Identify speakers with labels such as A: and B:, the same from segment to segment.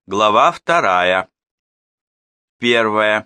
A: Глава 2. 1.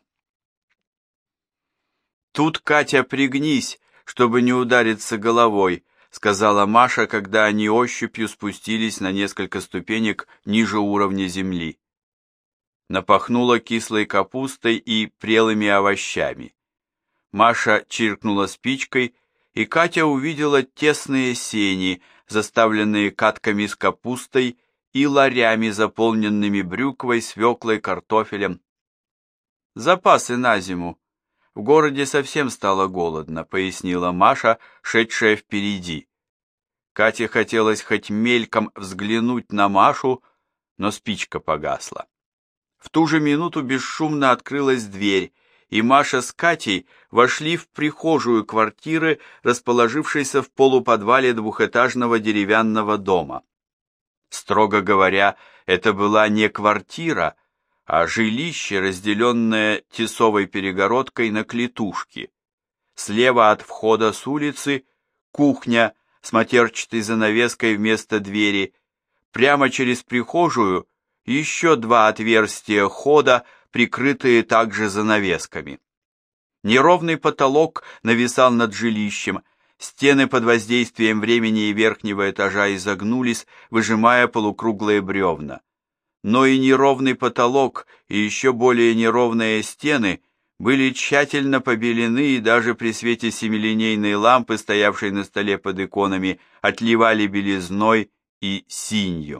A: «Тут, Катя, пригнись, чтобы не удариться головой», сказала Маша, когда они ощупью спустились на несколько ступенек ниже уровня земли. Напахнуло кислой капустой и прелыми овощами. Маша чиркнула спичкой, и Катя увидела тесные сени, заставленные катками с капустой и ларями, заполненными брюквой, свеклой, картофелем. «Запасы на зиму. В городе совсем стало голодно», — пояснила Маша, шедшая впереди. Кате хотелось хоть мельком взглянуть на Машу, но спичка погасла. В ту же минуту бесшумно открылась дверь, и Маша с Катей вошли в прихожую квартиры, расположившейся в полуподвале двухэтажного деревянного дома. Строго говоря, это была не квартира, а жилище, разделенное тесовой перегородкой на клетушки. Слева от входа с улицы кухня с матерчатой занавеской вместо двери, прямо через прихожую еще два отверстия хода, прикрытые также занавесками. Неровный потолок нависал над жилищем, стены под воздействием времени и верхнего этажа изогнулись, выжимая полукруглые бревна. Но и неровный потолок, и еще более неровные стены были тщательно побелены, и даже при свете семилинейной лампы, стоявшей на столе под иконами, отливали белизной и синью.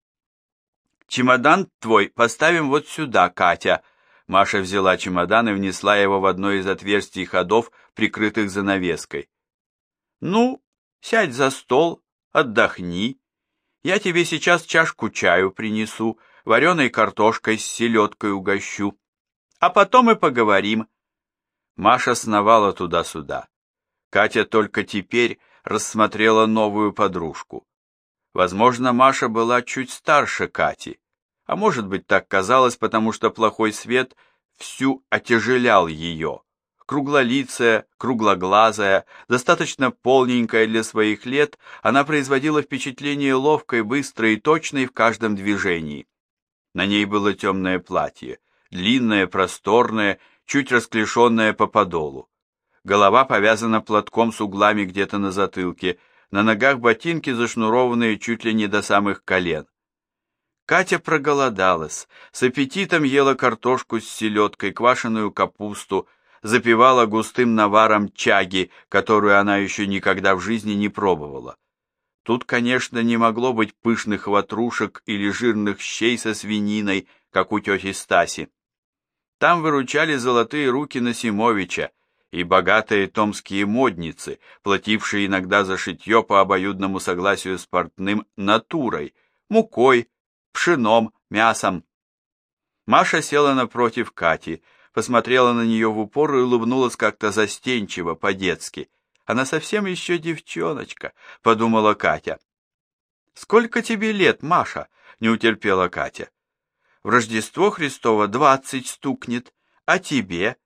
A: «Чемодан твой поставим вот сюда, Катя». Маша взяла чемодан и внесла его в одно из отверстий ходов, прикрытых занавеской. «Ну, сядь за стол, отдохни. Я тебе сейчас чашку чаю принесу, вареной картошкой с селедкой угощу. А потом и поговорим». Маша сновала туда-сюда. Катя только теперь рассмотрела новую подружку. Возможно, Маша была чуть старше Кати, а может быть, так казалось, потому что плохой свет всю отяжелял ее. Круглолицая, круглоглазая, достаточно полненькая для своих лет, она производила впечатление ловкой, быстрой и точной в каждом движении. На ней было темное платье, длинное, просторное, чуть расклешенное по подолу. Голова повязана платком с углами где-то на затылке, на ногах ботинки, зашнурованные чуть ли не до самых колен. Катя проголодалась, с аппетитом ела картошку с селедкой, квашеную капусту, запивала густым наваром чаги, которую она еще никогда в жизни не пробовала. Тут, конечно, не могло быть пышных ватрушек или жирных щей со свининой, как у тети Стаси. Там выручали золотые руки Насимовича и богатые томские модницы, платившие иногда за шитье по обоюдному согласию с портным натурой, мукой, пшеном, мясом. Маша села напротив Кати, посмотрела на нее в упор и улыбнулась как-то застенчиво, по-детски. Она совсем еще девчоночка, подумала Катя. «Сколько тебе лет, Маша?» — не утерпела Катя. «В Рождество Христово 20 стукнет, а тебе?»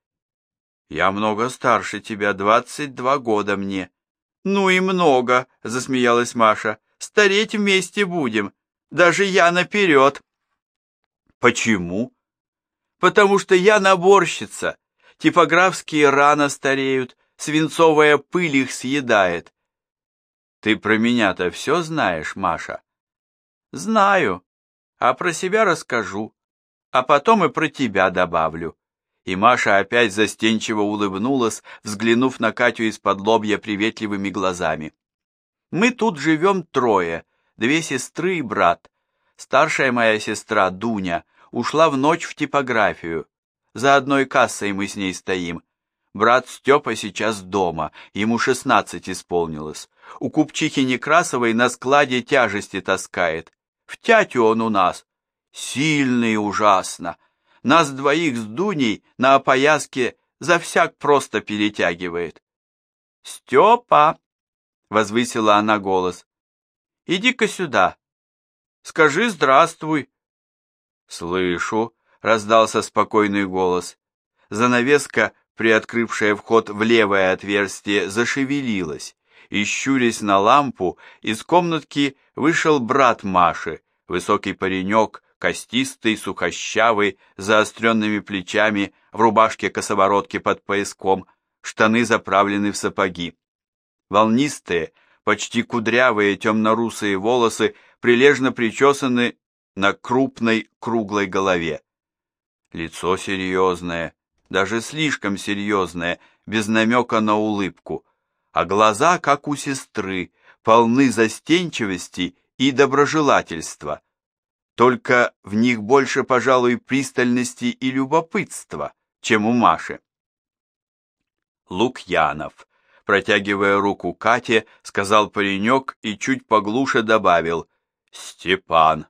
A: «Я много старше тебя, 22 года мне». «Ну и много», — засмеялась Маша. «Стареть вместе будем, даже я наперед». «Почему?» «Потому что я наборщица. Типографские рано стареют, свинцовая пыль их съедает». «Ты про меня-то все знаешь, Маша?» «Знаю, а про себя расскажу, а потом и про тебя добавлю». И Маша опять застенчиво улыбнулась, взглянув на Катю из-под лобья приветливыми глазами. «Мы тут живем трое, 2 сестры и брат. Старшая моя сестра, Дуня, ушла в ночь в типографию. За одной кассой мы с ней стоим. Брат Степа сейчас дома, ему 16 исполнилось. У купчихи Некрасовой на складе тяжести таскает. В тятю он у нас. Сильный ужасно. Нас двоих с Дуней на опояске за всяк просто перетягивает». «Степа!» — возвысила она голос. «Иди-ка сюда. Скажи здравствуй». «Слышу», — раздался спокойный голос. Занавеска, приоткрывшая вход в левое отверстие, зашевелилась, и, щурясь на лампу, из комнатки вышел брат Маши, высокий паренек, костистый, сухощавый, с заостренными плечами, в рубашке-косоворотке под пояском, штаны заправлены в сапоги. Волнистые, почти кудрявые темно-русые волосы прилежно причесаны на крупной круглой голове. Лицо серьезное, даже слишком серьезное, без намека на улыбку, а глаза, как у сестры, полны застенчивости и доброжелательства. Только в них больше, пожалуй, пристальности и любопытства, чем у Маши. Лукьянов, протягивая руку Кате, сказал паренек и чуть поглуше добавил: «Степан».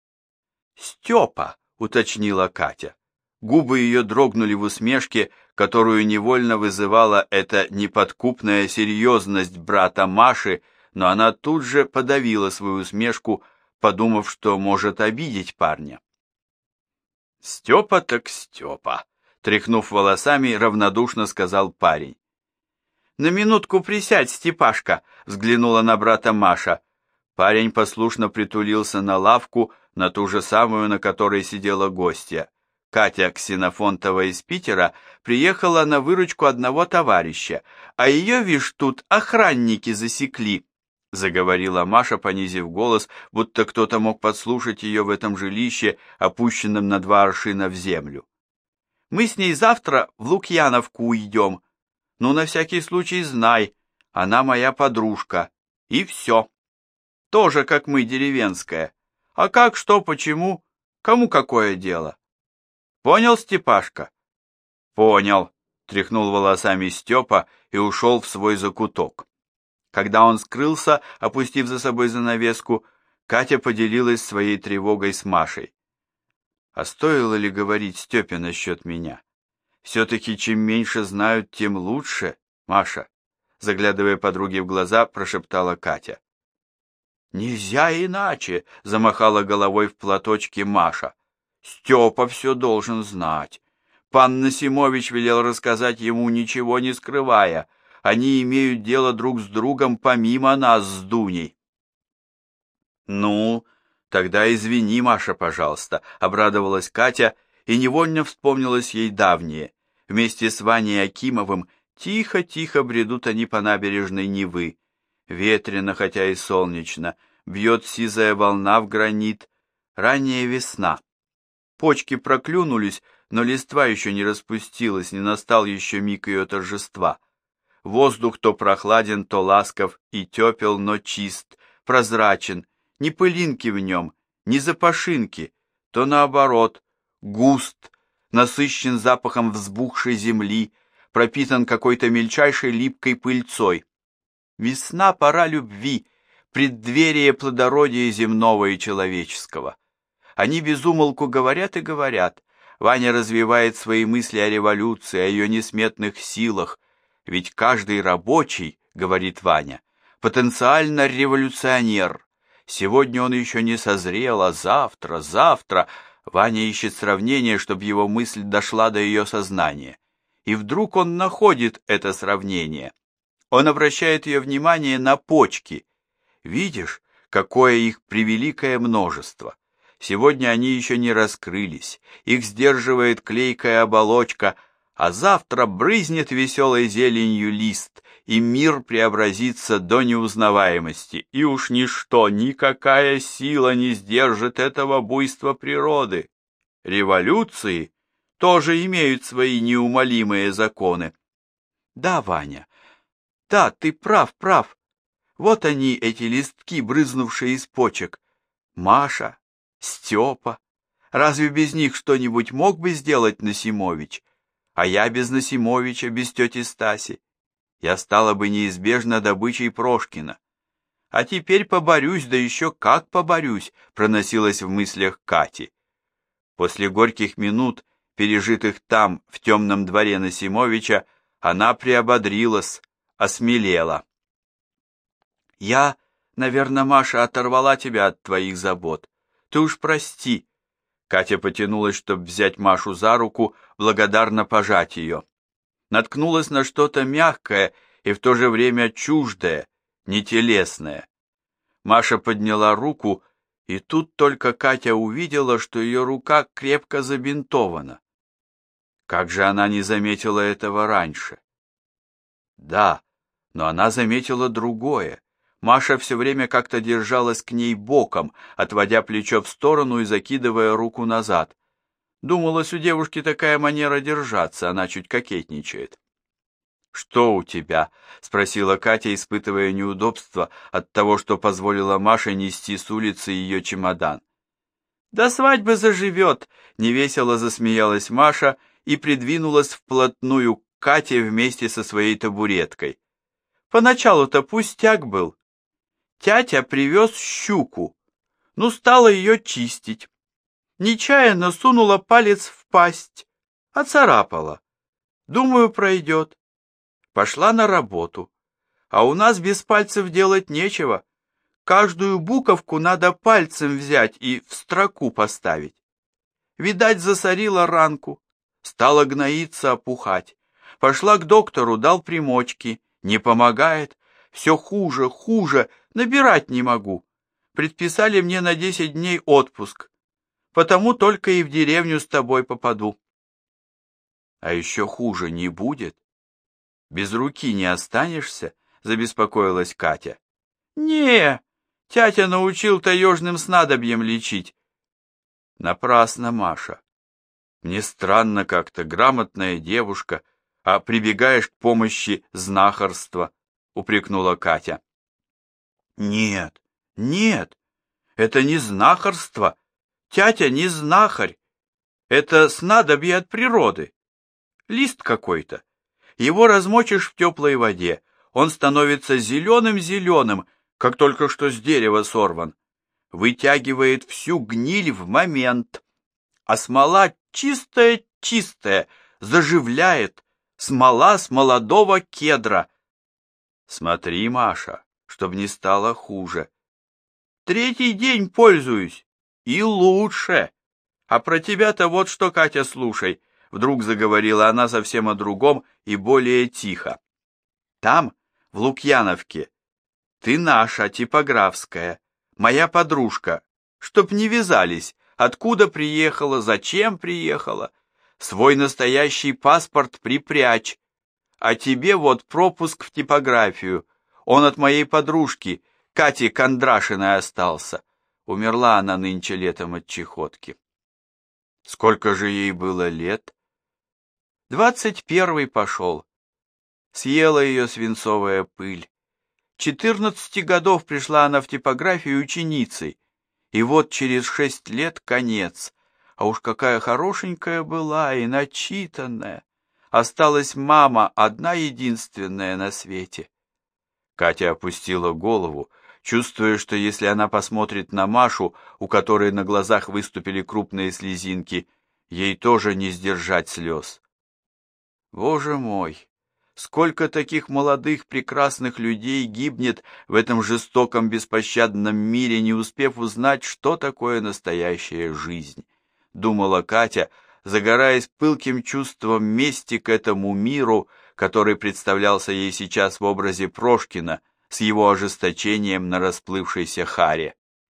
A: «Степа», — уточнила Катя. Губы ее дрогнули в усмешке, которую невольно вызывала эта неподкупная серьезность брата Маши, но она тут же подавила свою усмешку, подумав, что может обидеть парня. «Степа так Степа», — тряхнув волосами, равнодушно сказал парень. «На минутку присядь, Степашка», — взглянула на брата Маша. Парень послушно притулился на лавку, на ту же самую, на которой сидела гостья. Катя Ксенофонтова из Питера приехала на выручку одного товарища, а ее, вишь, тут охранники засекли, — заговорила Маша, понизив голос, будто кто-то мог подслушать ее в этом жилище, опущенном на 2 аршина в землю. «Мы с ней завтра в Лукьяновку уйдем. Ну, на всякий случай знай, она моя подружка. И все. Тоже, как мы, деревенская. А как, что, почему, кому какое дело? Понял, Степашка?» «Понял», — тряхнул волосами Степа и ушел в свой закуток. Когда он скрылся, опустив за собой занавеску, Катя поделилась своей тревогой с Машей. «А стоило ли говорить Степе насчет меня? Все-таки чем меньше знают, тем лучше, Маша», заглядывая подруге в глаза, прошептала Катя. «Нельзя иначе», — замахала головой в платочке Маша. «Степа все должен знать. Пан Насимович велел рассказать ему, ничего не скрывая. Они имеют дело друг с другом помимо нас с Дуней». «Ну, тогда извини, Маша, пожалуйста», — обрадовалась Катя, и невольно вспомнилось ей давнее. Вместе с Ваней Акимовым тихо-тихо бредут они по набережной Невы. Ветрено, хотя и солнечно, бьет сизая волна в гранит. Ранняя весна. Почки проклюнулись, но листва еще не распустилась, не настал еще миг ее торжества. Воздух то прохладен, то ласков, и тепел, но чист, прозрачен, ни пылинки в нем, ни запашинки, то наоборот, густ, насыщен запахом взбухшей земли, пропитан какой-то мельчайшей липкой пыльцой. Весна — пора любви, преддверие плодородия земного и человеческого. Они без умолку говорят и говорят. Ваня развивает свои мысли о революции, о ее несметных силах. Ведь каждый рабочий, говорит Ваня, потенциально революционер. Сегодня он еще не созрел, а завтра... Ваня ищет сравнение, чтобы его мысль дошла до ее сознания. И вдруг он находит это сравнение. Он обращает ее внимание на почки. Видишь, какое их превеликое множество. Сегодня они еще не раскрылись, их сдерживает клейкая оболочка, а завтра брызнет веселой зеленью лист, и мир преобразится до неузнаваемости, и уж ничто, никакая сила не сдержит этого буйства природы. Революции тоже имеют свои неумолимые законы. Да, Ваня, да, ты прав. Вот они, эти листки, брызнувшие из почек. Маша, Степа. Разве без них что-нибудь мог бы сделать Насимович? А я без Насимовича, без тети Стаси. Я стала бы неизбежно добычей Прошкина. А теперь поборюсь, да еще как поборюсь, проносилось в мыслях Кати. После горьких минут, пережитых там, в темном дворе Насимовича, она приободрилась, осмелела. «Я, наверное, Маша, оторвала тебя от твоих забот. Ты уж прости». Катя потянулась, чтобы взять Машу за руку, благодарно пожать ее. Наткнулась на что-то мягкое и в то же время чуждое, нетелесное. Маша подняла руку И тут только Катя увидела, что ее рука крепко забинтована. Как же она не заметила этого раньше? Да, но она заметила другое. Маша все время как-то держалась к ней боком, отводя плечо в сторону и закидывая руку назад. Думалось, у девушки такая манера держаться, она чуть кокетничает. «Что у тебя?» — спросила Катя, испытывая неудобство от того, что позволила Маше нести с улицы ее чемодан. «До свадьбы заживет!» — невесело засмеялась Маша и придвинулась вплотную к Кате вместе со своей табуреткой. «Поначалу-то пустяк был. Тятя привез щуку. Ну, стала ее чистить. Нечаянно сунула палец в пасть. Оцарапала. Думаю, пройдет. Пошла на работу. А у нас без пальцев делать нечего. Каждую буковку надо пальцем взять и в строку поставить. Видать, засорила ранку. Стала гноиться, опухать. Пошла к доктору, дал примочки. Не помогает. Все хуже, хуже. Набирать не могу. Предписали мне на 10 дней отпуск. Потому только и в деревню с тобой попаду. А еще хуже не будет? Без руки не останешься? Забеспокоилась Катя. Не, тятя научил таежным снадобьем лечить. Напрасно, Маша. Мне странно как-то, грамотная девушка, а прибегаешь к помощи знахарства, упрекнула Катя. Нет, нет, это не знахарство. Тятя не знахарь. Это снадобье от природы. Лист какой-то. Его размочишь в теплой воде. Он становится зеленым-зеленым, как только что с дерева сорван. Вытягивает всю гниль в момент. А смола чистая-чистая, заживляет. Смола с молодого кедра. Смотри, Маша, чтоб не стало хуже. 3-й день пользуюсь. И лучше. А про тебя-то вот что, Катя, слушай. Вдруг заговорила она совсем о другом и более тихо. Там, в Лукьяновке, ты наша, типографская, моя подружка, чтоб не вязались, откуда приехала, зачем приехала. Свой настоящий паспорт припрячь. А тебе вот пропуск в типографию. Он от моей подружки, Кати Кондрашиной, остался. Умерла она нынче летом от чехотки. Сколько же ей было лет? 21-й пошел. Съела ее свинцовая пыль. 14 годов пришла она в типографию ученицей, и вот через 6 лет конец. А уж какая хорошенькая была и начитанная. Осталась мама одна единственная на свете. Катя опустила голову, чувствуя, что если она посмотрит на Машу, у которой на глазах выступили крупные слезинки, ей тоже не сдержать слез. Боже мой, сколько таких молодых прекрасных людей гибнет в этом жестоком беспощадном мире, не успев узнать, что такое настоящая жизнь, думала Катя, загораясь пылким чувством мести к этому миру, который представлялся ей сейчас в образе Прошкина с его ожесточением на расплывшейся харе.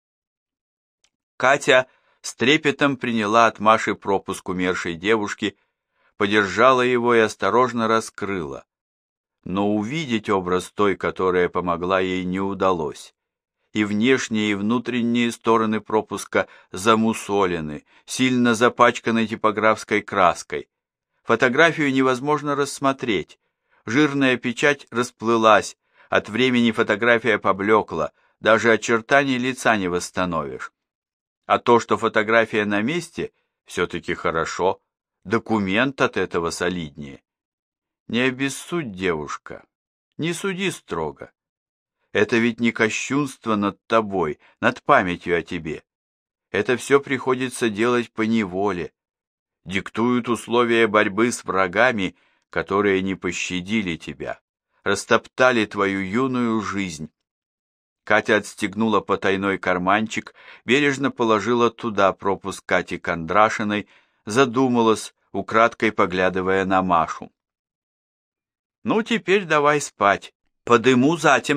A: Катя с трепетом приняла от Маши пропуск умершей девушки, подержала его и осторожно раскрыла. Но увидеть образ той, которая помогла ей, не удалось. И внешние, и внутренние стороны пропуска замусолены, сильно запачканы типографской краской. Фотографию невозможно рассмотреть. Жирная печать расплылась, от времени фотография поблекла, даже очертаний лица не восстановишь. А то, что фотография на месте, все-таки хорошо. Документ от этого солиднее. Не обессудь, девушка, не суди строго. Это ведь не кощунство над тобой, над памятью о тебе. Это все приходится делать поневоле. Диктуют условия борьбы с врагами, которые не пощадили тебя, растоптали твою юную жизнь. Катя отстегнула потайной карманчик, бережно положила туда пропуск Кати Кондрашиной, задумалась, украдкой поглядывая на Машу. «Ну, теперь давай спать, подыму затемно»,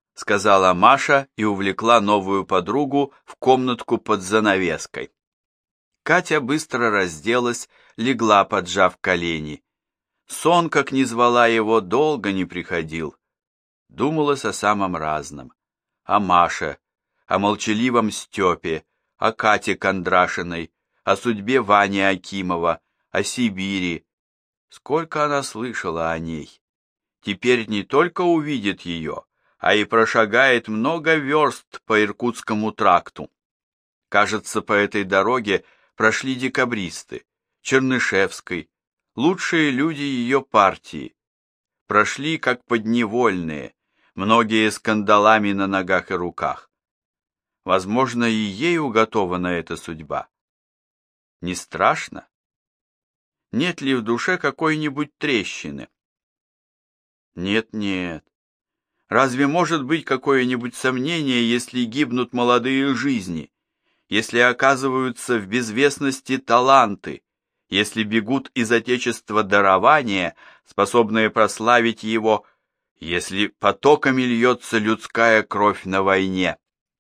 A: — сказала Маша и увлекла новую подругу в комнатку под занавеской. Катя быстро разделась, легла, поджав колени. Сон, как ни звала его, долго не приходил. Думалось о самом разном. О Маше, о молчаливом Степе, о Кате Кондрашиной, о судьбе Вани Акимова, о Сибири. Сколько она слышала о ней. Теперь не только увидит ее, а и прошагает много верст по Иркутскому тракту. Кажется, по этой дороге прошли декабристы, Чернышевской, лучшие люди ее партии. Прошли как подневольные, многие с кандалами на ногах и руках. Возможно, и ей уготована эта судьба. Не страшно? Нет ли в душе какой-нибудь трещины? Нет. Разве может быть какое-нибудь сомнение, если гибнут молодые жизни, если оказываются в безвестности таланты, если бегут из отечества дарования, способные прославить его, если потоками льется людская кровь на войне?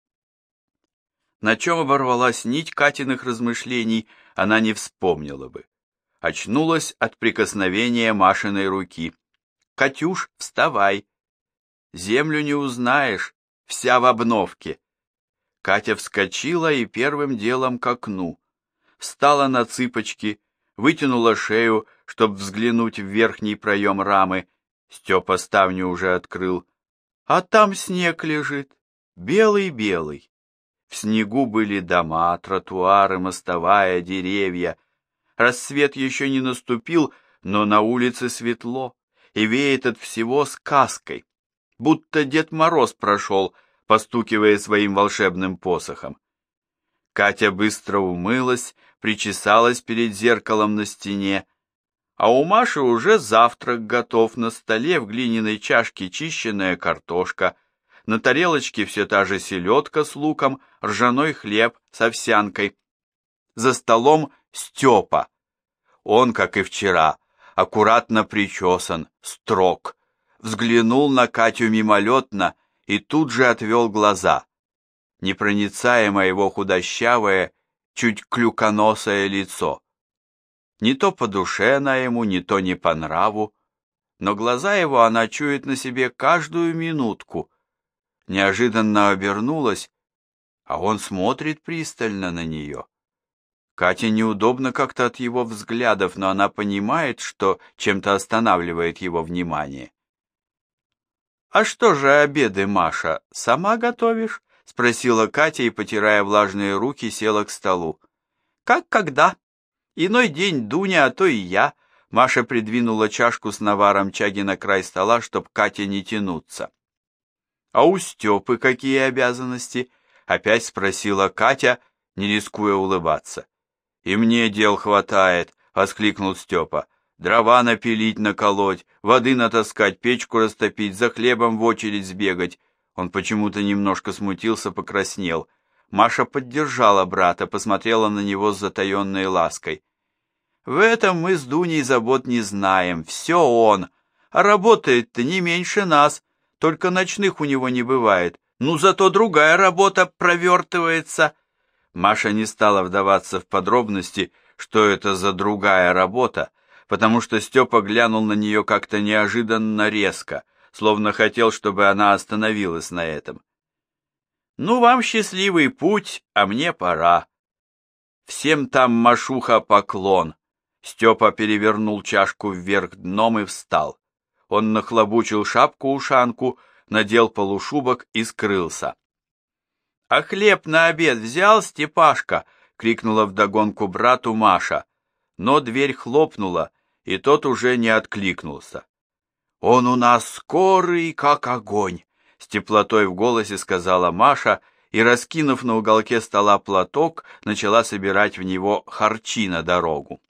A: На чем оборвалась нить Катиных размышлений, она не вспомнила бы. Очнулась от прикосновения Машиной руки. «Катюш, вставай! Землю не узнаешь, вся в обновке!» Катя вскочила и первым делом к окну. Встала на цыпочки, вытянула шею, чтобы взглянуть в верхний проем рамы. Степа ставню уже открыл. А там снег лежит, белый-белый. В снегу были дома, тротуары, мостовая, деревья. Рассвет еще не наступил, но на улице светло, и веет от всего сказкой, будто Дед Мороз прошел, постукивая своим волшебным посохом. Катя быстро умылась, причесалась перед зеркалом на стене, а у Маши уже завтрак готов, на столе в глиняной чашке чищенная картошка, на тарелочке все та же селедка с луком, ржаной хлеб с овсянкой. За столом Степа. Он, как и вчера, аккуратно причесан, строг, взглянул на Катю мимолетно и тут же отвел глаза. Непроницаемо его худощавое, чуть клюконосое лицо. Не то по душе она ему, не то не по нраву, но глаза его она чует на себе каждую минутку. Неожиданно обернулась, а он смотрит пристально на нее. Кате неудобно как-то от его взглядов, но она понимает, что чем-то останавливает его внимание. «А что же обеды, Маша, сама готовишь?» — спросила Катя и, потирая влажные руки, села к столу. «Как когда? Иной день Дуня, а то и я». Маша придвинула чашку с наваром чаги на край стола, чтоб Кате не тянуться. «А у Степы какие обязанности?» — опять спросила Катя, не рискуя улыбаться. «И мне дел хватает», — воскликнул Степа. «Дрова напилить, наколоть, воды натаскать, печку растопить, за хлебом в очередь сбегать». Он почему-то немножко смутился, покраснел. Маша поддержала брата, посмотрела на него с затаенной лаской. «В этом мы с Дуней забот не знаем, все он. А работает-то не меньше нас, только ночных у него не бывает. Ну, зато другая работа провертывается». Маша не стала вдаваться в подробности, что это за другая работа, потому что Степа глянул на нее как-то неожиданно резко, словно хотел, чтобы она остановилась на этом. «Ну, вам счастливый путь, а мне пора. Всем там, Машуха, поклон». Степа перевернул чашку вверх дном и встал. Он нахлобучил шапку-ушанку, надел полушубок и скрылся. «А хлеб на обед взял, Степашка?» — крикнула вдогонку брату Маша. Но дверь хлопнула, и тот уже не откликнулся. «Он у нас скорый, как огонь!» — с теплотой в голосе сказала Маша и, раскинув на уголке стола платок, начала собирать в него харчи на дорогу.